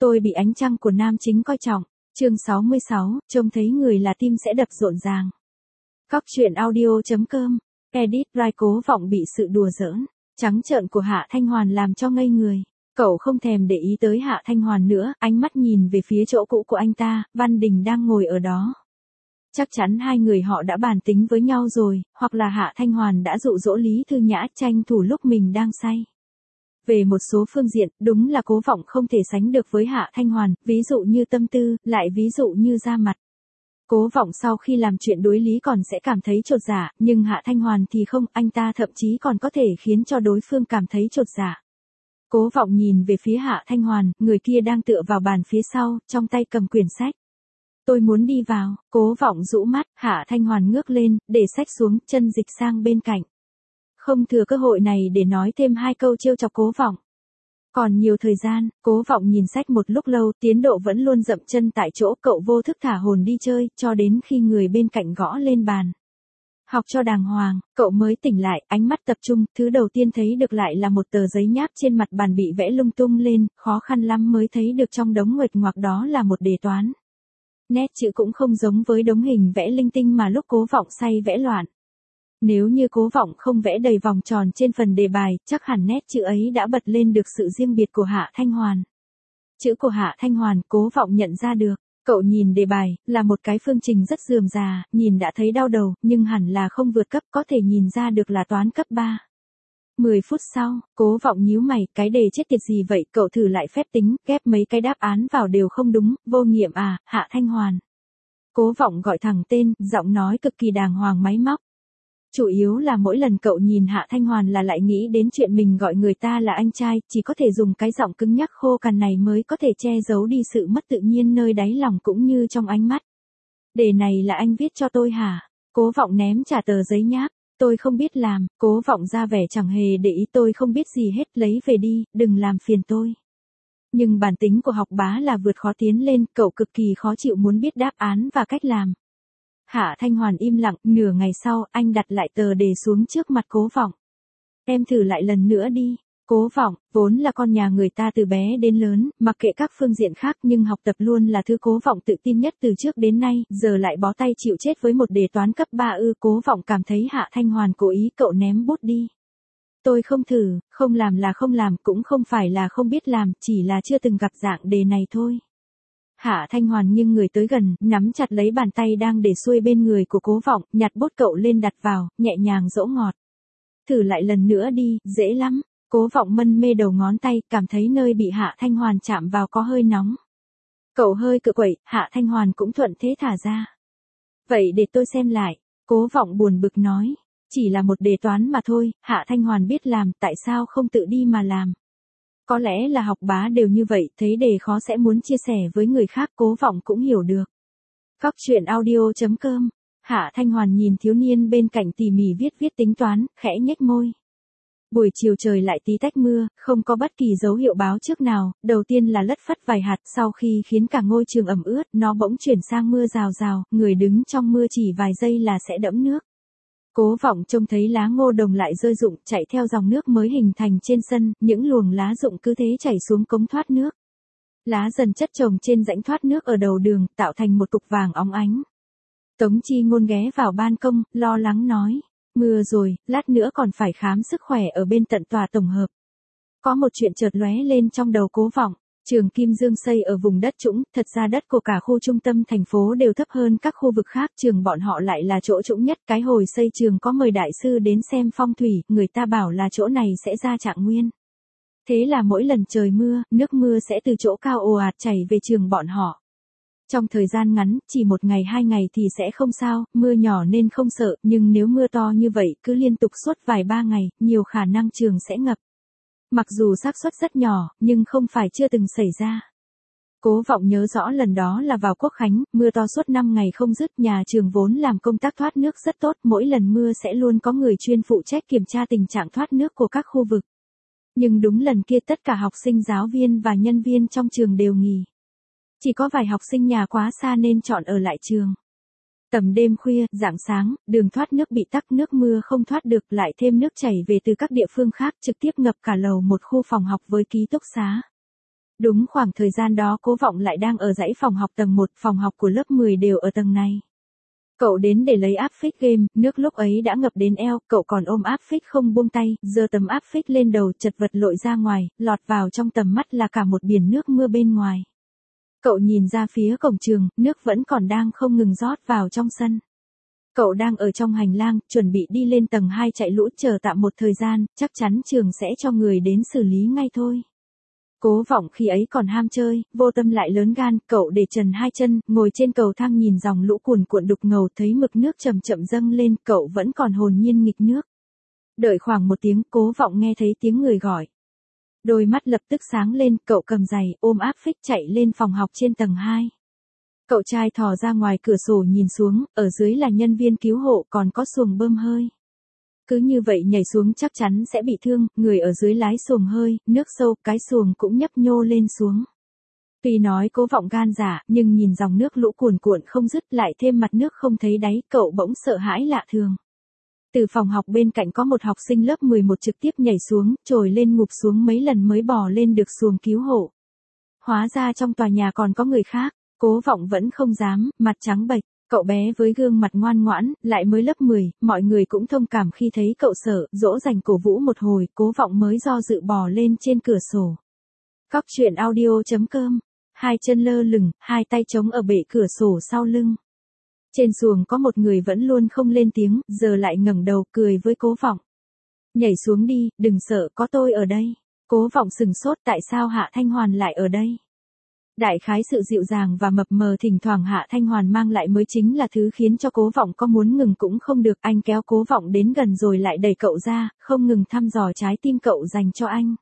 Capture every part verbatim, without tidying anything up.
Tôi bị ánh trăng của nam chính coi trọng. Chương sáu mươi sáu, trông thấy người là tim sẽ đập rộn ràng. Cóc truyện audio chấm com, edit Rai Cố Vọng bị sự đùa giỡn, trắng trợn của Hạ Thanh Hoàn làm cho ngây người. Cậu không thèm để ý tới Hạ Thanh Hoàn nữa, ánh mắt nhìn về phía chỗ cũ của anh ta, Văn Đình đang ngồi ở đó. Chắc chắn hai người họ đã bàn tính với nhau rồi, hoặc là Hạ Thanh Hoàn đã dụ dỗ Lý Thư Nhã tranh thủ lúc mình đang say. Về một số phương diện, đúng là Cố Vọng không thể sánh được với Hạ Thanh Hoàn, ví dụ như tâm tư, lại ví dụ như da mặt. Cố Vọng sau khi làm chuyện đối lý còn sẽ cảm thấy chột dạ, nhưng Hạ Thanh Hoàn thì không, anh ta thậm chí còn có thể khiến cho đối phương cảm thấy chột dạ. Cố Vọng nhìn về phía Hạ Thanh Hoàn, người kia đang tựa vào bàn phía sau, trong tay cầm quyển sách. Tôi muốn đi vào, Cố Vọng rũ mắt, Hạ Thanh Hoàn ngước lên, để sách xuống, chân dịch sang bên cạnh. Không thừa cơ hội này để nói thêm hai câu trêu chọc Cố Vọng. Còn nhiều thời gian, Cố Vọng nhìn sách một lúc lâu, tiến độ vẫn luôn dậm chân tại chỗ, cậu vô thức thả hồn đi chơi, cho đến khi người bên cạnh gõ lên bàn. Học cho đàng hoàng, cậu mới tỉnh lại, ánh mắt tập trung, thứ đầu tiên thấy được lại là một tờ giấy nháp trên mặt bàn bị vẽ lung tung lên, khó khăn lắm mới thấy được trong đống nguệch ngoạc đó là một đề toán. Nét chữ cũng không giống với đống hình vẽ linh tinh mà lúc Cố Vọng say vẽ loạn. Nếu như Cố Vọng không vẽ đầy vòng tròn trên phần đề bài, chắc hẳn nét chữ ấy đã bật lên được sự riêng biệt của Hạ Thanh Hoàn. Chữ của Hạ Thanh Hoàn, Cố Vọng nhận ra được. Cậu nhìn đề bài, là một cái phương trình rất rườm rà, nhìn đã thấy đau đầu, nhưng hẳn là không vượt cấp, có thể nhìn ra được là toán cấp ba. Mười phút sau, Cố Vọng nhíu mày, cái đề chết tiệt gì vậy, cậu thử lại phép tính, ghép mấy cái đáp án vào đều không đúng, vô nghiệm à, Hạ Thanh Hoàn. Cố Vọng gọi thẳng tên, giọng nói cực kỳ đàng hoàng máy móc. Chủ yếu là mỗi lần cậu nhìn Hạ Thanh Hoàn là lại nghĩ đến chuyện mình gọi người ta là anh trai, chỉ có thể dùng cái giọng cứng nhắc khô cằn này mới có thể che giấu đi sự mất tự nhiên nơi đáy lòng cũng như trong ánh mắt. Đề này là anh viết cho tôi hả? Cố Vọng ném trả tờ giấy nháp. Tôi không biết làm, Cố Vọng ra vẻ chẳng hề để ý, tôi không biết gì hết, lấy về đi, đừng làm phiền tôi. Nhưng bản tính của học bá là vượt khó tiến lên, cậu cực kỳ khó chịu muốn biết đáp án và cách làm. Hạ Thanh Hoàn im lặng, nửa ngày sau, anh đặt lại tờ đề xuống trước mặt Cố Vọng. Em thử lại lần nữa đi. Cố Vọng, vốn là con nhà người ta từ bé đến lớn, mặc kệ các phương diện khác nhưng học tập luôn là thứ Cố Vọng tự tin nhất từ trước đến nay, giờ lại bó tay chịu chết với một đề toán cấp ba ư. Cố Vọng cảm thấy Hạ Thanh Hoàn cố ý, cậu ném bút đi. Tôi không thử, không làm là không làm, cũng không phải là không biết làm, chỉ là chưa từng gặp dạng đề này thôi. Hạ Thanh Hoàn nghiêng người tới gần, nắm chặt lấy bàn tay đang để xuôi bên người của Cố Vọng, nhặt bút cậu lên đặt vào, nhẹ nhàng dỗ ngọt. Thử lại lần nữa đi, dễ lắm. Cố Vọng mân mê đầu ngón tay, cảm thấy nơi bị Hạ Thanh Hoàn chạm vào có hơi nóng. Cậu hơi cự quậy, Hạ Thanh Hoàn cũng thuận thế thả ra. Vậy để tôi xem lại. Cố Vọng buồn bực nói. Chỉ là một đề toán mà thôi, Hạ Thanh Hoàn biết làm, tại sao không tự đi mà làm. Có lẽ là học bá đều như vậy, thấy đề khó sẽ muốn chia sẻ với người khác, Cố Vọng cũng hiểu được. Cóc truyện audio chấm com, Hạ Thanh Hoàn nhìn thiếu niên bên cạnh tỉ mỉ viết viết tính toán, khẽ nhếch môi. Buổi chiều trời lại tí tách mưa, không có bất kỳ dấu hiệu báo trước nào, đầu tiên là lất phất vài hạt, sau khi khiến cả ngôi trường ẩm ướt, nó bỗng chuyển sang mưa rào rào, người đứng trong mưa chỉ vài giây là sẽ đẫm nước. Cố Vọng trông thấy lá ngô đồng lại rơi rụng, chạy theo dòng nước mới hình thành trên sân, những luồng lá rụng cứ thế chảy xuống cống thoát nước. Lá dần chất chồng trên rãnh thoát nước ở đầu đường, tạo thành một cục vàng óng ánh. Tống Chi Ngôn ghé vào ban công, lo lắng nói, mưa rồi, lát nữa còn phải khám sức khỏe ở bên tận tòa tổng hợp. Có một chuyện chợt lóe lên trong đầu Cố Vọng. Trường Kim Dương xây ở vùng đất trũng, thật ra đất của cả khu trung tâm thành phố đều thấp hơn các khu vực khác, trường bọn họ lại là chỗ trũng nhất. Cái hồi xây trường có mời đại sư đến xem phong thủy, người ta bảo là chỗ này sẽ ra trạng nguyên. Thế là mỗi lần trời mưa, nước mưa sẽ từ chỗ cao ồ ạt chảy về trường bọn họ. Trong thời gian ngắn, chỉ một ngày hai ngày thì sẽ không sao, mưa nhỏ nên không sợ, nhưng nếu mưa to như vậy cứ liên tục suốt vài ba ngày, nhiều khả năng trường sẽ ngập. Mặc dù xác suất rất nhỏ, nhưng không phải chưa từng xảy ra. Cố Vọng nhớ rõ lần đó là vào Quốc Khánh, mưa to suốt năm ngày không dứt, nhà trường vốn làm công tác thoát nước rất tốt, mỗi lần mưa sẽ luôn có người chuyên phụ trách kiểm tra tình trạng thoát nước của các khu vực. Nhưng đúng lần kia tất cả học sinh, giáo viên và nhân viên trong trường đều nghỉ. Chỉ có vài học sinh nhà quá xa nên chọn ở lại trường. Tầm đêm khuya, rạng sáng, đường thoát nước bị tắc, nước mưa không thoát được, lại thêm nước chảy về từ các địa phương khác, trực tiếp ngập cả lầu một khu phòng học với ký túc xá. Đúng khoảng thời gian đó Cố Vọng lại đang ở dãy phòng học tầng một, phòng học của lớp mười đều ở tầng này. Cậu đến để lấy áp phích game, nước lúc ấy đã ngập đến eo, cậu còn ôm áp phích không buông tay, giơ tấm áp phích lên đầu, chật vật lội ra ngoài, lọt vào trong tầm mắt là cả một biển nước mưa bên ngoài. Cậu nhìn ra phía cổng trường, nước vẫn còn đang không ngừng rót vào trong sân. Cậu đang ở trong hành lang, chuẩn bị đi lên tầng hai chạy lũ chờ tạm một thời gian, chắc chắn trường sẽ cho người đến xử lý ngay thôi. Cố Vọng khi ấy còn ham chơi, vô tâm lại lớn gan, cậu để trần hai chân, ngồi trên cầu thang nhìn dòng lũ cuồn cuộn đục ngầu, thấy mực nước chậm chậm dâng lên, cậu vẫn còn hồn nhiên nghịch nước. Đợi khoảng một tiếng, Cố Vọng nghe thấy tiếng người gọi. Đôi mắt lập tức sáng lên, cậu cầm giày, ôm áp phích chạy lên phòng học trên tầng hai. Cậu trai thò ra ngoài cửa sổ nhìn xuống, ở dưới là nhân viên cứu hộ còn có xuồng bơm hơi. Cứ như vậy nhảy xuống chắc chắn sẽ bị thương, người ở dưới lái xuồng hơi, nước sâu, cái xuồng cũng nhấp nhô lên xuống. Tuy nói Cố Vọng gan dạ, nhưng nhìn dòng nước lũ cuồn cuộn không dứt lại thêm mặt nước không thấy đáy, cậu bỗng sợ hãi lạ thường. Từ phòng học bên cạnh có một học sinh lớp mười một trực tiếp nhảy xuống, trồi lên ngụp xuống mấy lần mới bò lên được xuồng cứu hộ. Hóa ra trong tòa nhà còn có người khác, Cố Vọng vẫn không dám, mặt trắng bệch. Cậu bé với gương mặt ngoan ngoãn, lại mới lớp mười, mọi người cũng thông cảm khi thấy cậu sợ, dỗ dành cổ vũ một hồi, Cố Vọng mới do dự bò lên trên cửa sổ. Cóc truyện audio chấm com, hai chân lơ lửng, hai tay chống ở bệ cửa sổ sau lưng. Trên xuồng có một người vẫn luôn không lên tiếng, giờ lại ngẩng đầu cười với Cố Vọng. Nhảy xuống đi, đừng sợ, có tôi ở đây. Cố Vọng sừng sốt, tại sao Hạ Thanh Hoàn lại ở đây? Đại khái sự dịu dàng và mập mờ thỉnh thoảng Hạ Thanh Hoàn mang lại mới chính là thứ khiến cho Cố Vọng có muốn ngừng cũng không được. Anh kéo Cố Vọng đến gần rồi lại đẩy cậu ra, không ngừng thăm dò trái tim cậu dành cho anh.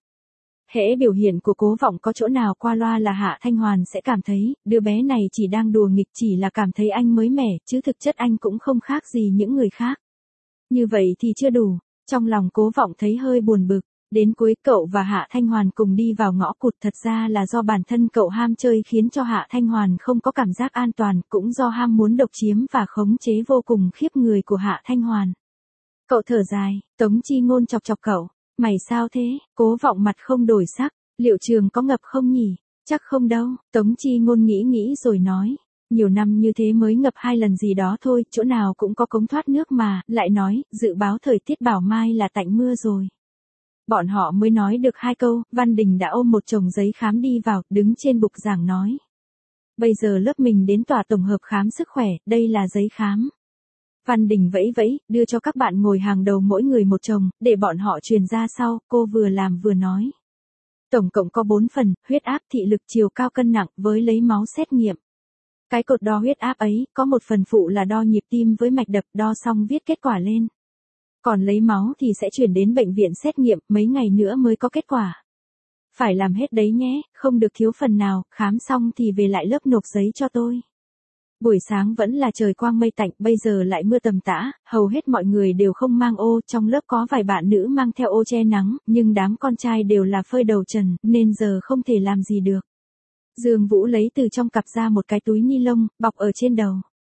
Hễ biểu hiện của Cố Vọng có chỗ nào qua loa là Hạ Thanh Hoàn sẽ cảm thấy, đứa bé này chỉ đang đùa nghịch, chỉ là cảm thấy anh mới mẻ, chứ thực chất anh cũng không khác gì những người khác. Như vậy thì chưa đủ, trong lòng Cố Vọng thấy hơi buồn bực. Đến cuối cậu và Hạ Thanh Hoàn cùng đi vào ngõ cụt, thật ra là do bản thân cậu ham chơi khiến cho Hạ Thanh Hoàn không có cảm giác an toàn, cũng do ham muốn độc chiếm và khống chế vô cùng khiếp người của Hạ Thanh Hoàn. Cậu thở dài, Tống Chi Ngôn chọc chọc cậu, mày sao thế? Cố Vọng mặt không đổi sắc, liệu trường có ngập không nhỉ? Chắc không đâu, Tống Chi Ngôn nghĩ nghĩ rồi nói. Nhiều năm như thế mới ngập hai lần gì đó thôi, chỗ nào cũng có cống thoát nước mà, lại nói, dự báo thời tiết bảo mai là tạnh mưa rồi. Bọn họ mới nói được hai câu, Văn Đình đã ôm một chồng giấy khám đi vào, đứng trên bục giảng nói. Bây giờ lớp mình đến tòa tổng hợp khám sức khỏe, đây là giấy khám. Văn Đình vẫy vẫy, đưa cho các bạn ngồi hàng đầu mỗi người một chồng, để bọn họ truyền ra sau, cô vừa làm vừa nói. Tổng cộng có bốn phần, huyết áp, thị lực, chiều cao, cân nặng, với lấy máu xét nghiệm. Cái cột đo huyết áp ấy, có một phần phụ là đo nhịp tim với mạch đập, đo xong viết kết quả lên. Còn lấy máu thì sẽ chuyển đến bệnh viện xét nghiệm, mấy ngày nữa mới có kết quả. Phải làm hết đấy nhé, không được thiếu phần nào, khám xong thì về lại lớp nộp giấy cho tôi. Buổi sáng vẫn là trời quang mây tạnh, bây giờ lại mưa tầm tã, hầu hết mọi người đều không mang ô, trong lớp có vài bạn nữ mang theo ô che nắng, nhưng đám con trai đều là phơi đầu trần, nên giờ không thể làm gì được. Dương Vũ lấy từ trong cặp ra một cái túi ni lông, bọc ở trên đầu.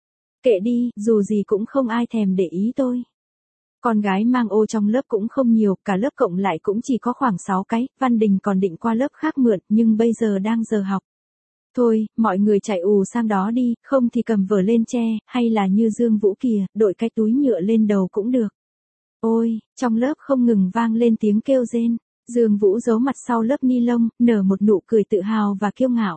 Kệ đi, dù gì cũng không ai thèm để ý tôi. Con gái mang ô trong lớp cũng không nhiều, cả lớp cộng lại cũng chỉ có khoảng sáu cái, Văn Đình còn định qua lớp khác mượn, nhưng bây giờ đang giờ học. Thôi, mọi người chạy ù sang đó đi, không thì cầm vở lên che, hay là như Dương Vũ kìa, đội cái túi nhựa lên đầu cũng được. Ôi, trong lớp không ngừng vang lên tiếng kêu rên, Dương Vũ giấu mặt sau lớp ni lông, nở một nụ cười tự hào và kiêu ngạo.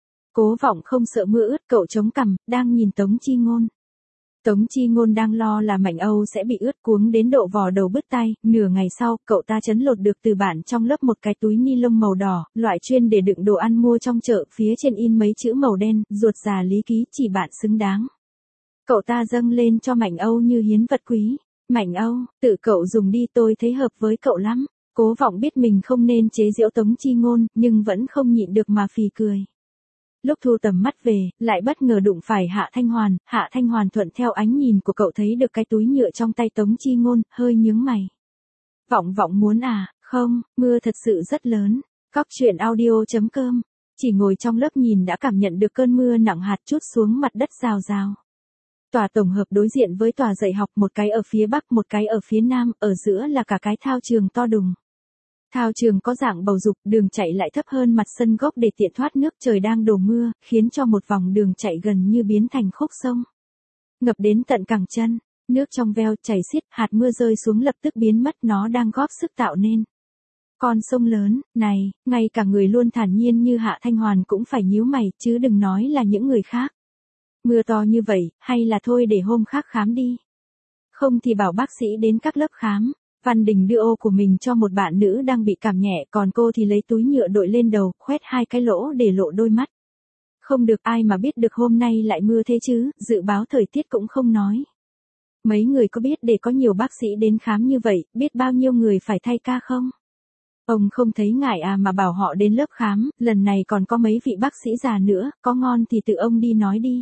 Cố Vọng không sợ mưa ướt, cậu chống cằm, đang nhìn Tống Chi Ngôn. Tống Chi Ngôn đang lo là Mạnh Âu sẽ bị ướt cuống đến độ vò đầu bứt tai, nửa ngày sau, cậu ta chấn lột được từ bạn trong lớp một cái túi ni lông màu đỏ, loại chuyên để đựng đồ ăn mua trong chợ, phía trên in mấy chữ màu đen, ruột già lý ký, chỉ bạn xứng đáng. Cậu ta dâng lên cho Mạnh Âu như hiến vật quý. Mạnh Âu, tự cậu dùng đi, tôi thấy hợp với cậu lắm. Cố Vọng biết mình không nên chế giễu Tống Chi Ngôn, nhưng vẫn không nhịn được mà phì cười. Lúc thu tầm mắt về, lại bất ngờ đụng phải Hạ Thanh Hoàn, Hạ Thanh Hoàn thuận theo ánh nhìn của cậu thấy được cái túi nhựa trong tay Tống Chi Ngôn, hơi nhướng mày. Vọng Vọng muốn à, không, mưa thật sự rất lớn. Cóc truyện audio chấm com, chỉ ngồi trong lớp nhìn đã cảm nhận được cơn mưa nặng hạt trút xuống mặt đất rào rào. Tòa tổng hợp đối diện với tòa dạy học, một cái ở phía bắc, một cái ở phía nam, ở giữa là cả cái thao trường to đùng. Thao trường có dạng bầu dục, đường chạy lại thấp hơn mặt sân gốc để tiện thoát nước, trời đang đổ mưa, khiến cho một vòng đường chạy gần như biến thành khúc sông. Ngập đến tận cẳng chân, nước trong veo chảy xiết, hạt mưa rơi xuống lập tức biến mất, nó đang góp sức tạo nên con sông lớn. Này, ngay cả người luôn thản nhiên như Hạ Thanh Hoàn cũng phải nhíu mày, chứ đừng nói là những người khác. Mưa to như vậy, hay là thôi để hôm khác khám đi. Không thì bảo bác sĩ đến các lớp khám. Văn Đình đưa ô của mình cho một bạn nữ đang bị cảm nhẹ, còn cô thì lấy túi nhựa đội lên đầu, khoét hai cái lỗ để lộ đôi mắt. Không được, ai mà biết được hôm nay lại mưa thế chứ, dự báo thời tiết cũng không nói. Mấy người có biết để có nhiều bác sĩ đến khám như vậy, biết bao nhiêu người phải thay ca không? Ông không thấy ngại à mà bảo họ đến lớp khám, lần này còn có mấy vị bác sĩ già nữa, có ngon thì tự ông đi nói đi.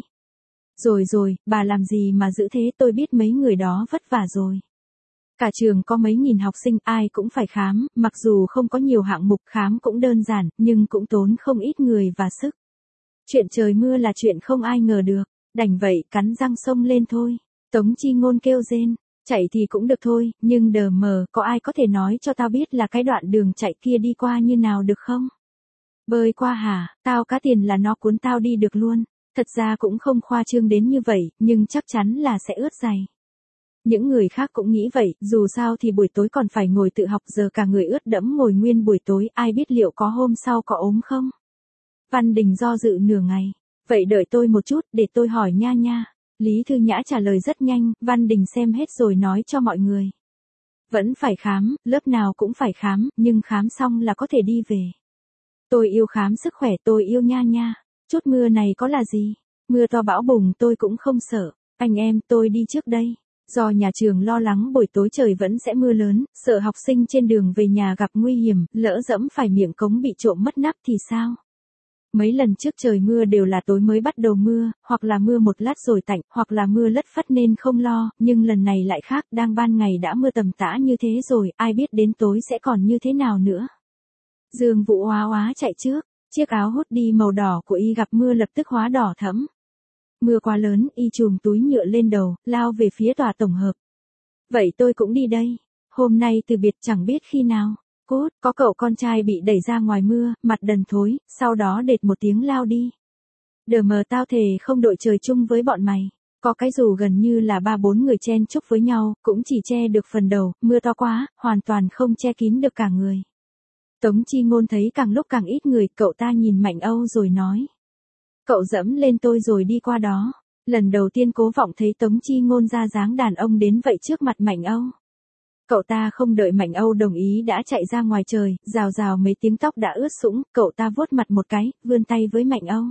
Rồi rồi, bà làm gì mà giữ thế, tôi biết mấy người đó vất vả rồi. Cả trường có mấy nghìn học sinh, ai cũng phải khám, mặc dù không có nhiều hạng mục khám cũng đơn giản, nhưng cũng tốn không ít người và sức. Chuyện trời mưa là chuyện không ai ngờ được, đành vậy cắn răng xông lên thôi. Tống Chi Ngôn kêu rên, chạy thì cũng được thôi, nhưng đờ mờ, có ai có thể nói cho tao biết là cái đoạn đường chạy kia đi qua như nào được không? Bơi qua hả, tao cá tiền là nó cuốn tao đi được luôn. Thật ra cũng không khoa trương đến như vậy, nhưng chắc chắn là sẽ ướt giày. Những người khác cũng nghĩ vậy, dù sao thì buổi tối còn phải ngồi tự học, giờ cả người ướt đẫm ngồi nguyên buổi tối, ai biết liệu có hôm sau có ốm không? Văn Đình do dự nửa ngày. Vậy đợi tôi một chút, để tôi hỏi nha nha. Lý Thư Nhã trả lời rất nhanh, Văn Đình xem hết rồi nói cho mọi người. Vẫn phải khám, lớp nào cũng phải khám, nhưng khám xong là có thể đi về. Tôi yêu khám sức khỏe, tôi yêu nha nha. Chút mưa này có là gì? Mưa to bão bùng tôi cũng không sợ. Anh em, tôi đi trước đây. Do nhà trường lo lắng buổi tối trời vẫn sẽ mưa lớn, sợ học sinh trên đường về nhà gặp nguy hiểm, lỡ dẫm phải miệng cống bị trộm mất nắp thì sao? Mấy lần trước trời mưa đều là tối mới bắt đầu mưa, hoặc là mưa một lát rồi tạnh, hoặc là mưa lất phất nên không lo, nhưng lần này lại khác, đang ban ngày đã mưa tầm tã như thế rồi, ai biết đến tối sẽ còn như thế nào nữa. Dương Vũ oá oá chạy trước, chiếc áo hoodie màu đỏ của y gặp mưa lập tức hóa đỏ thẫm. Mưa quá lớn, y chùm túi nhựa lên đầu, lao về phía tòa tổng hợp. Vậy tôi cũng đi đây. Hôm nay từ biệt chẳng biết khi nào. Cốt, có cậu con trai bị đẩy ra ngoài mưa, mặt đần thối, sau đó đệt một tiếng lao đi. Đờ mờ tao thề không đội trời chung với bọn mày. Có cái dù gần như là ba bốn người chen chúc với nhau, cũng chỉ che được phần đầu, mưa to quá, hoàn toàn không che kín được cả người. Tống Chi Ngôn thấy càng lúc càng ít người, cậu ta nhìn Mạnh Âu rồi nói. Cậu dẫm lên tôi rồi đi qua đó. Lần đầu tiên Cố Vọng thấy Tống Chi Ngôn ra dáng đàn ông đến vậy trước mặt Mạnh Âu. Cậu ta không đợi Mạnh Âu đồng ý đã chạy ra ngoài trời, rào rào mấy tiếng tóc đã ướt sũng, cậu ta vuốt mặt một cái, vươn tay với Mạnh Âu.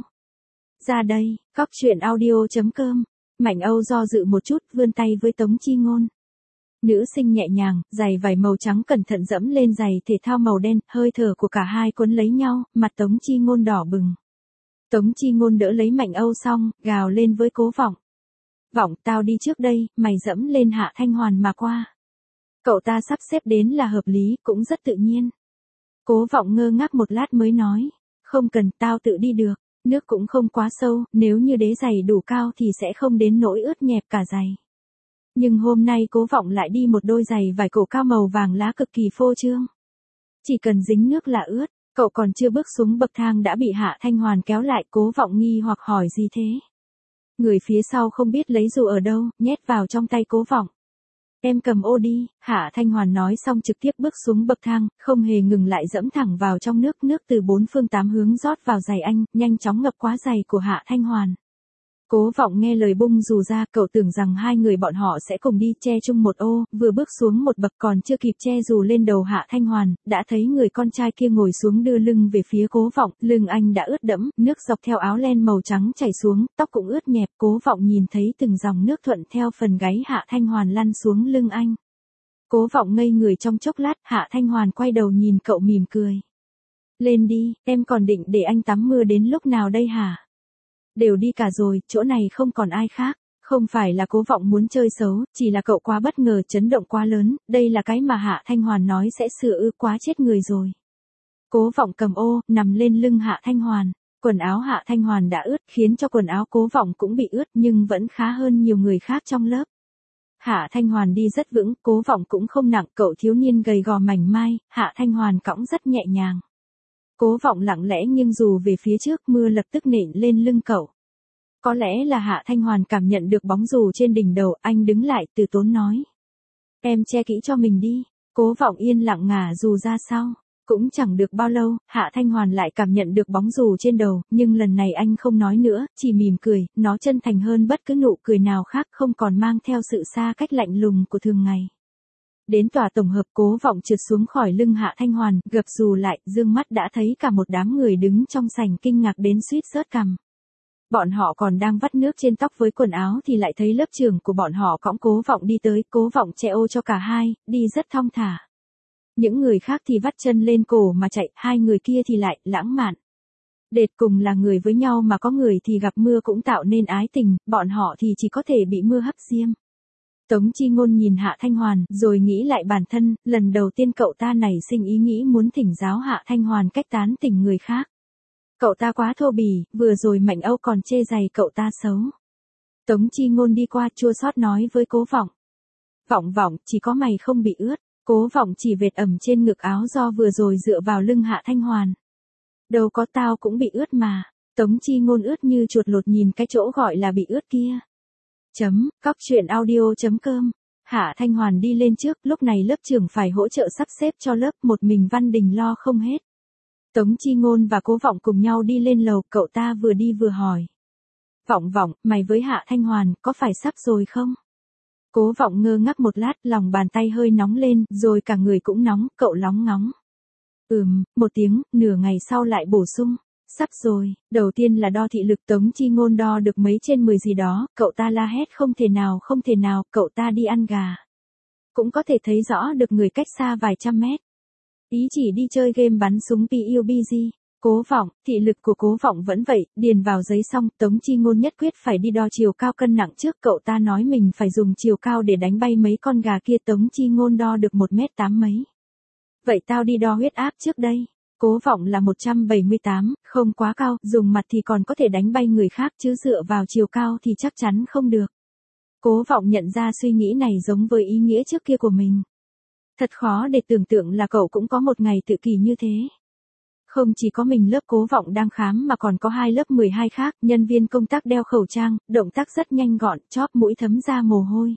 Ra đây, cóc truyện audio chấm com. Mạnh Âu do dự một chút, vươn tay với Tống Chi Ngôn. Nữ sinh nhẹ nhàng, giày vải màu trắng cẩn thận dẫm lên giày thể thao màu đen, hơi thở của cả hai cuốn lấy nhau, mặt Tống Chi Ngôn đỏ bừng. Tống Chi Ngôn đỡ lấy Mạnh Âu xong, gào lên với Cố Vọng. Vọng, tao đi trước đây, mày dẫm lên Hạ Thanh Hoàn mà qua. Cậu ta sắp xếp đến là hợp lý, cũng rất tự nhiên. Cố Vọng ngơ ngác một lát mới nói. Không cần, tao tự đi được, nước cũng không quá sâu, nếu như đế giày đủ cao thì sẽ không đến nỗi ướt nhẹp cả giày. Nhưng hôm nay Cố Vọng lại đi một đôi giày vải cổ cao màu vàng lá cực kỳ phô trương. Chỉ cần dính nước là ướt. Cậu còn chưa bước xuống bậc thang đã bị Hạ Thanh Hoàn kéo lại, Cố Vọng nghi hoặc hỏi gì thế. Người phía sau không biết lấy dù ở đâu, nhét vào trong tay Cố Vọng. Em cầm ô đi, Hạ Thanh Hoàn nói xong trực tiếp bước xuống bậc thang, không hề ngừng lại dẫm thẳng vào trong nước, nước từ bốn phương tám hướng rót vào giày anh, nhanh chóng ngập quá giày của Hạ Thanh Hoàn. Cố Vọng nghe lời bung dù ra, cậu tưởng rằng hai người bọn họ sẽ cùng đi che chung một ô, vừa bước xuống một bậc còn chưa kịp che dù lên đầu Hạ Thanh Hoàn, đã thấy người con trai kia ngồi xuống đưa lưng về phía Cố Vọng, lưng anh đã ướt đẫm, nước dọc theo áo len màu trắng chảy xuống, tóc cũng ướt nhẹp, Cố Vọng nhìn thấy từng dòng nước thuận theo phần gáy Hạ Thanh Hoàn lăn xuống lưng anh. Cố Vọng ngây người trong chốc lát, Hạ Thanh Hoàn quay đầu nhìn cậu mỉm cười. Lên đi, em còn định để anh tắm mưa đến lúc nào đây hả? Đều đi cả rồi, chỗ này không còn ai khác. Không phải là Cố Vọng muốn chơi xấu, chỉ là cậu quá bất ngờ, chấn động quá lớn, đây là cái mà Hạ Thanh Hoàn nói sẽ sửa ư, quá chết người rồi. Cố Vọng cầm ô, nằm lên lưng Hạ Thanh Hoàn. Quần áo Hạ Thanh Hoàn đã ướt, khiến cho quần áo Cố Vọng cũng bị ướt, nhưng vẫn khá hơn nhiều người khác trong lớp. Hạ Thanh Hoàn đi rất vững, Cố Vọng cũng không nặng, cậu thiếu niên gầy gò mảnh mai, Hạ Thanh Hoàn cõng rất nhẹ nhàng. Cố Vọng lặng lẽ nghiêng dù về phía trước, mưa lập tức nện lên lưng cậu. Có lẽ là Hạ Thanh Hoàn cảm nhận được bóng dù trên đỉnh đầu, anh đứng lại, từ tốn nói. Em che kỹ cho mình đi. Cố Vọng yên lặng ngả dù ra sau. Cũng chẳng được bao lâu, Hạ Thanh Hoàn lại cảm nhận được bóng dù trên đầu, nhưng lần này anh không nói nữa, chỉ mỉm cười, nó chân thành hơn bất cứ nụ cười nào khác, không còn mang theo sự xa cách lạnh lùng của thường ngày. Đến tòa tổng hợp, Cố Vọng trượt xuống khỏi lưng Hạ Thanh Hoàn, gập dù lại, dương mắt đã thấy cả một đám người đứng trong sảnh kinh ngạc đến suýt rớt cằm. Bọn họ còn đang vắt nước trên tóc với quần áo thì lại thấy lớp trưởng của bọn họ cõng Cố Vọng đi tới, Cố Vọng che ô cho cả hai, đi rất thong thả. Những người khác thì vắt chân lên cổ mà chạy, hai người kia thì lại lãng mạn. Đệt cùng là người với nhau mà có người thì gặp mưa cũng tạo nên ái tình, bọn họ thì chỉ có thể bị mưa hấp diêm. Tống Chi Ngôn nhìn Hạ Thanh Hoàn, rồi nghĩ lại bản thân, lần đầu tiên cậu ta nảy sinh ý nghĩ muốn thỉnh giáo Hạ Thanh Hoàn cách tán tỉnh người khác. Cậu ta quá thô bỉ, vừa rồi Mạnh Âu còn chê giày cậu ta xấu. Tống Chi Ngôn đi qua chua xót nói với Cố Vọng. Vọng Vọng, chỉ có mày không bị ướt. Cố Vọng chỉ vệt ẩm trên ngực áo do vừa rồi dựa vào lưng Hạ Thanh Hoàn. Đâu có, tao cũng bị ướt mà. Tống Chi Ngôn ướt như chuột lột nhìn cái chỗ gọi là bị ướt kia. Chấm, cóc truyện audio chấm com. Hạ Thanh Hoàn đi lên trước, lúc này lớp trưởng phải hỗ trợ sắp xếp cho lớp, một mình Văn Đình lo không hết. Tống Chi Ngôn và Cố Vọng cùng nhau đi lên lầu, cậu ta vừa đi vừa hỏi. Vọng Vọng, mày với Hạ Thanh Hoàn, có phải sắp rồi không? Cố Vọng ngơ ngác một lát, lòng bàn tay hơi nóng lên, rồi cả người cũng nóng, cậu lóng ngóng. Ừm, một tiếng, nửa ngày sau lại bổ sung. Sắp rồi, đầu tiên là đo thị lực, Tống Chi Ngôn đo được mấy trên mười gì đó, cậu ta la hét không thể nào không thể nào, cậu ta đi ăn gà. Cũng có thể thấy rõ được người cách xa vài trăm mét. Ý chỉ đi chơi game bắn súng pê u bê giê. Cố Vọng, thị lực của Cố Vọng vẫn vậy, điền vào giấy xong, Tống Chi Ngôn nhất quyết phải đi đo chiều cao cân nặng trước, cậu ta nói mình phải dùng chiều cao để đánh bay mấy con gà kia. Tống Chi Ngôn đo được một mét tám mấy. Vậy tao đi đo huyết áp trước đây. Cố Vọng là một trăm bảy mươi tám, không quá cao, dùng mặt thì còn có thể đánh bay người khác chứ dựa vào chiều cao thì chắc chắn không được. Cố Vọng nhận ra suy nghĩ này giống với ý nghĩa trước kia của mình. Thật khó để tưởng tượng là cậu cũng có một ngày tự kỷ như thế. Không chỉ có mình lớp Cố Vọng đang khám mà còn có hai lớp mười hai khác, nhân viên công tác đeo khẩu trang, động tác rất nhanh gọn, chóp mũi thấm ra mồ hôi.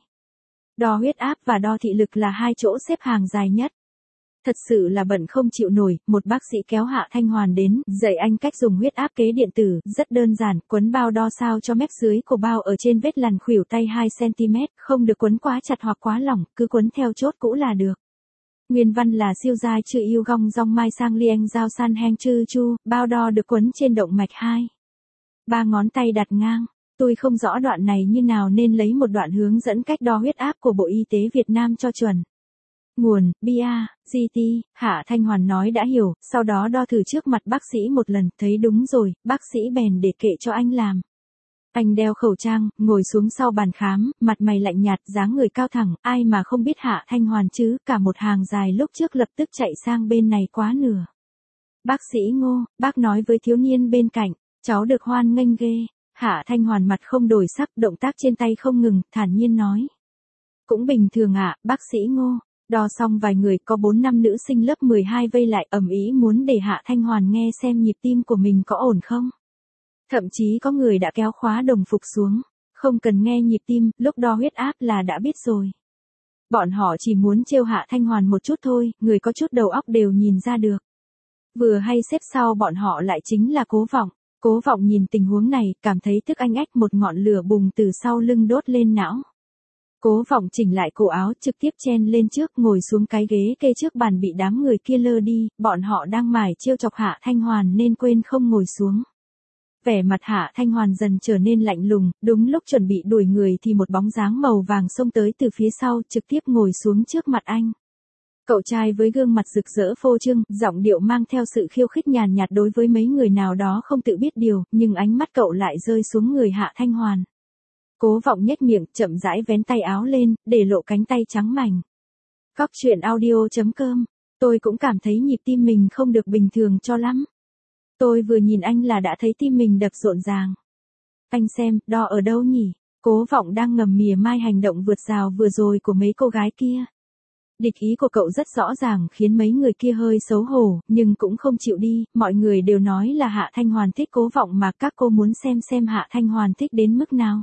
Đo huyết áp và đo thị lực là hai chỗ xếp hàng dài nhất. Thật sự là bận không chịu nổi, một bác sĩ kéo Hạ Thanh Hoàn đến, dạy anh cách dùng huyết áp kế điện tử, rất đơn giản, quấn bao đo sao cho mép dưới của bao ở trên vết lằn khuỷu tay hai xăng ti mét, không được quấn quá chặt hoặc quá lỏng, cứ quấn theo chốt cũ là được. Nguyên văn là siêu giai chư yêu gong dong mai sang lieng giao san heng chư chu, bao đo được quấn trên động mạch hai. Ba ngón tay đặt ngang. Tôi không rõ đoạn này như nào nên lấy một đoạn hướng dẫn cách đo huyết áp của Bộ Y tế Việt Nam cho chuẩn. Nguồn, bê a, giê tê, Hạ Thanh Hoàn nói đã hiểu, sau đó đo thử trước mặt bác sĩ một lần, thấy đúng rồi, bác sĩ bèn để kệ cho anh làm. Anh đeo khẩu trang, ngồi xuống sau bàn khám, mặt mày lạnh nhạt, dáng người cao thẳng, ai mà không biết Hạ Thanh Hoàn chứ, cả một hàng dài lúc trước lập tức chạy sang bên này quá nửa. Bác sĩ Ngô, bác nói với thiếu niên bên cạnh, cháu được hoan nghênh ghê. Hạ Thanh Hoàn mặt không đổi sắc, động tác trên tay không ngừng, thản nhiên nói. Cũng bình thường ạ, bác sĩ Ngô. Đo xong vài người, có bốn năm nữ sinh lớp mười hai vây lại ầm ĩ muốn để Hạ Thanh Hoàn nghe xem nhịp tim của mình có ổn không. Thậm chí có người đã kéo khóa đồng phục xuống, không cần nghe nhịp tim, lúc đo huyết áp là đã biết rồi. Bọn họ chỉ muốn trêu Hạ Thanh Hoàn một chút thôi, người có chút đầu óc đều nhìn ra được. Vừa hay xếp sau bọn họ lại chính là Cố Vọng. Cố Vọng nhìn tình huống này, cảm thấy tức anh ách, một ngọn lửa bùng từ sau lưng đốt lên não. Cố Vọng chỉnh lại cổ áo, trực tiếp chen lên trước, ngồi xuống cái ghế kê trước bàn bị đám người kia lơ đi, bọn họ đang mải trêu chọc Hạ Thanh Hoàn nên quên không ngồi xuống. Vẻ mặt Hạ Thanh Hoàn dần trở nên lạnh lùng, đúng lúc chuẩn bị đuổi người thì một bóng dáng màu vàng xông tới từ phía sau, trực tiếp ngồi xuống trước mặt anh. Cậu trai với gương mặt rực rỡ phô trương, giọng điệu mang theo sự khiêu khích nhàn nhạt đối với mấy người nào đó không tự biết điều, nhưng ánh mắt cậu lại rơi xuống người Hạ Thanh Hoàn. Cố Vọng nhếch miệng, chậm rãi vén tay áo lên, để lộ cánh tay trắng mảnh. Cóc truyện audio chấm com. Tôi cũng cảm thấy nhịp tim mình không được bình thường cho lắm. Tôi vừa nhìn anh là đã thấy tim mình đập rộn ràng. Anh xem, đo ở đâu nhỉ? Cố Vọng đang ngầm mỉa mai hành động vượt rào vừa rồi của mấy cô gái kia. Địch ý của cậu rất rõ ràng khiến mấy người kia hơi xấu hổ, nhưng cũng không chịu đi, mọi người đều nói là Hạ Thanh Hoàn thích Cố Vọng mà các cô muốn xem xem Hạ Thanh Hoàn thích đến mức nào.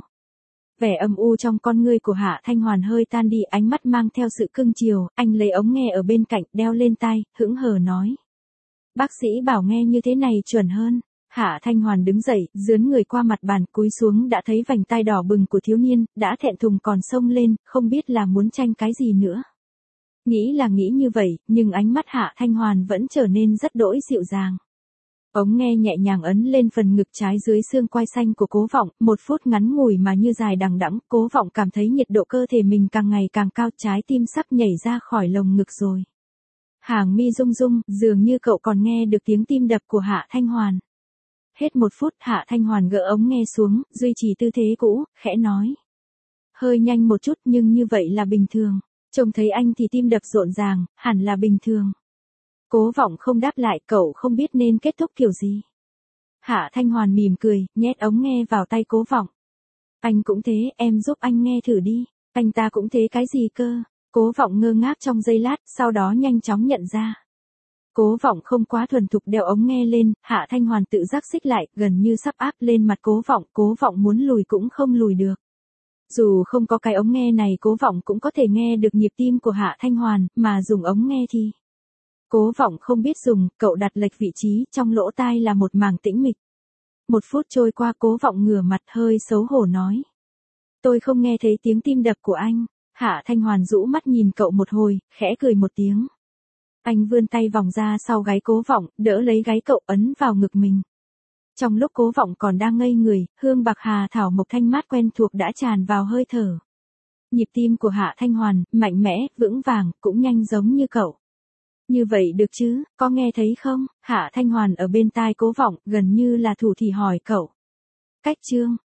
Vẻ âm u trong con ngươi của Hạ Thanh Hoàn hơi tan đi, ánh mắt mang theo sự cưng chiều, anh lấy ống nghe ở bên cạnh, đeo lên tai, hững hờ nói. Bác sĩ bảo nghe như thế này chuẩn hơn. Hạ Thanh Hoàn đứng dậy, dướn người qua mặt bàn, cúi xuống đã thấy vành tai đỏ bừng của thiếu niên, đã thẹn thùng còn xông lên, không biết là muốn tranh cái gì nữa. Nghĩ là nghĩ như vậy, nhưng ánh mắt Hạ Thanh Hoàn vẫn trở nên rất đỗi dịu dàng. Ống nghe nhẹ nhàng ấn lên phần ngực trái dưới xương quai xanh của Cố Vọng, một phút ngắn ngủi mà như dài đằng đẵng, Cố Vọng cảm thấy nhiệt độ cơ thể mình càng ngày càng cao, trái tim sắp nhảy ra khỏi lồng ngực rồi. Hàng mi rung rung, dường như cậu còn nghe được tiếng tim đập của Hạ Thanh Hoàn. Hết một phút, Hạ Thanh Hoàn gỡ ống nghe xuống, duy trì tư thế cũ, khẽ nói. Hơi nhanh một chút nhưng như vậy là bình thường. Trông thấy anh thì tim đập rộn ràng, hẳn là bình thường. Cố Vọng không đáp lại, cậu không biết nên kết thúc kiểu gì. Hạ Thanh Hoàn mỉm cười, nhét ống nghe vào tay Cố Vọng. Anh cũng thế, em giúp anh nghe thử đi. Anh ta cũng thế cái gì cơ? Cố Vọng ngơ ngác trong giây lát, sau đó nhanh chóng nhận ra. Cố Vọng không quá thuần thục đeo ống nghe lên, Hạ Thanh Hoàn tự giác xích lại, gần như sắp áp lên mặt Cố Vọng, Cố Vọng muốn lùi cũng không lùi được. Dù không có cái ống nghe này Cố Vọng cũng có thể nghe được nhịp tim của Hạ Thanh Hoàn, mà dùng ống nghe thì... Cố Vọng không biết dùng, cậu đặt lệch vị trí, trong lỗ tai là một mảng tĩnh mịch. Một phút trôi qua Cố Vọng ngửa mặt hơi xấu hổ nói. Tôi không nghe thấy tiếng tim đập của anh. Hạ Thanh Hoàn rũ mắt nhìn cậu một hồi, khẽ cười một tiếng. Anh vươn tay vòng ra sau gáy Cố Vọng, đỡ lấy gáy cậu ấn vào ngực mình. Trong lúc Cố Vọng còn đang ngây người, hương bạc hà thảo mộc thanh mát quen thuộc đã tràn vào hơi thở. Nhịp tim của Hạ Thanh Hoàn, mạnh mẽ, vững vàng, cũng nhanh giống như cậu. Như vậy được chứ, có nghe thấy không? Hạ Thanh Hoàn ở bên tai Cố Vọng, gần như là thủ thỉ hỏi cậu. Cách chương